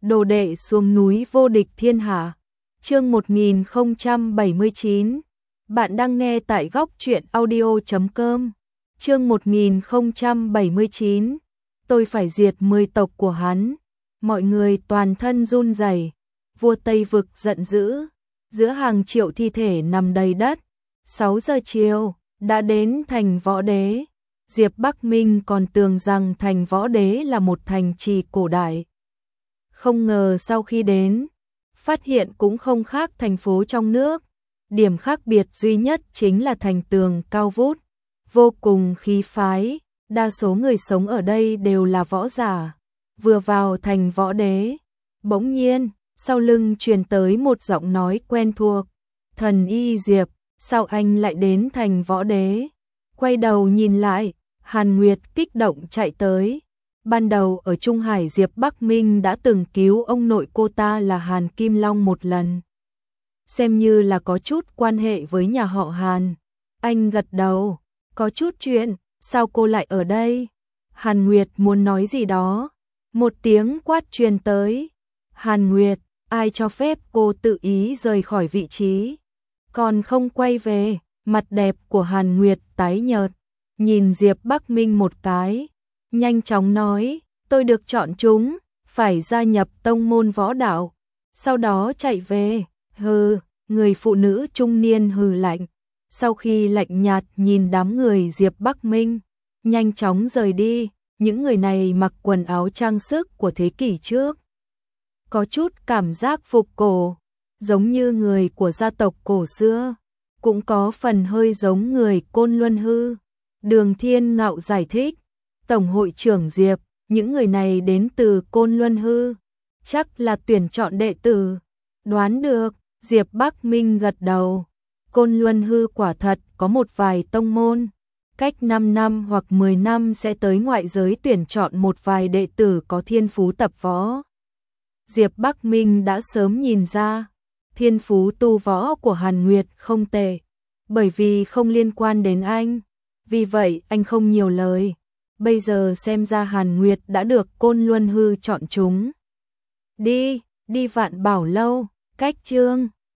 đồ đệ xuống núi vô địch thiên hạ. Chương 1079. Bạn đang nghe tại góc truyện audio.com. Chương 1079. Tôi phải diệt 10 tộc của hắn. Mọi người toàn thân run rẩy. Vua Tây Vực giận dữ. Giữa hàng triệu thi thể nằm đầy đất. 6 giờ chiều, đã đến thành Võ Đế. Diệp Bắc Minh còn tưởng rằng thành Võ Đế là một thành trì cổ đại. Không ngờ sau khi đến, phát hiện cũng không khác thành phố trong nước. Điểm khác biệt duy nhất chính là thành tường cao vút, vô cùng khí phái. Đa số người sống ở đây đều là võ giả. Vừa vào thành Võ Đế, bỗng nhiên, sau lưng truyền tới một giọng nói quen thuộc. Thần Y Diệp, sao anh lại đến thành Võ Đế? Quay đầu nhìn lại, Hàn Nguyệt kích động chạy tới. Ban đầu ở Trung Hải, Diệp Bắc Minh đã từng cứu ông nội cô ta là Hàn Kim Long một lần. Xem như là có chút quan hệ với nhà họ Hàn. Anh gật đầu, có chút chuyện, sao cô lại ở đây? Hàn Nguyệt muốn nói gì đó. Một tiếng quát truyền tới. Hàn Nguyệt, ai cho phép cô tự ý rời khỏi vị trí? Còn không quay về. Mặt đẹp của Hàn Nguyệt tái nhợt, nhìn Diệp Bắc Minh một cái, nhanh chóng nói, tôi được chọn chúng, phải gia nhập tông môn võ đạo, sau đó chạy về. Hừ, người phụ nữ trung niên hừ lạnh, sau khi lạnh nhạt nhìn đám người Diệp Bắc Minh, nhanh chóng rời đi. Những người này mặc quần áo trang sức của thế kỷ trước, có chút cảm giác phục cổ, giống như người của gia tộc cổ xưa, cũng có phần hơi giống người Côn Luân Hư. Đường Thiên Ngạo giải thích, Tổng hội trưởng Diệp, những người này đến từ Côn Luân Hư, chắc là tuyển chọn đệ tử. Đoán được, Diệp Bắc Minh gật đầu. Côn Luân Hư quả thật có một vài tông môn, cách 5 năm hoặc 10 năm sẽ tới ngoại giới tuyển chọn một vài đệ tử có thiên phú tập võ. Diệp Bắc Minh đã sớm nhìn ra, thiên phú tu võ của Hàn Nguyệt không tệ, bởi vì không liên quan đến anh. Vì vậy anh không nhiều lời. Bây giờ xem ra Hàn Nguyệt đã được Côn Luân Hư chọn chúng. Đi Vạn Bảo Lâu, cách Chương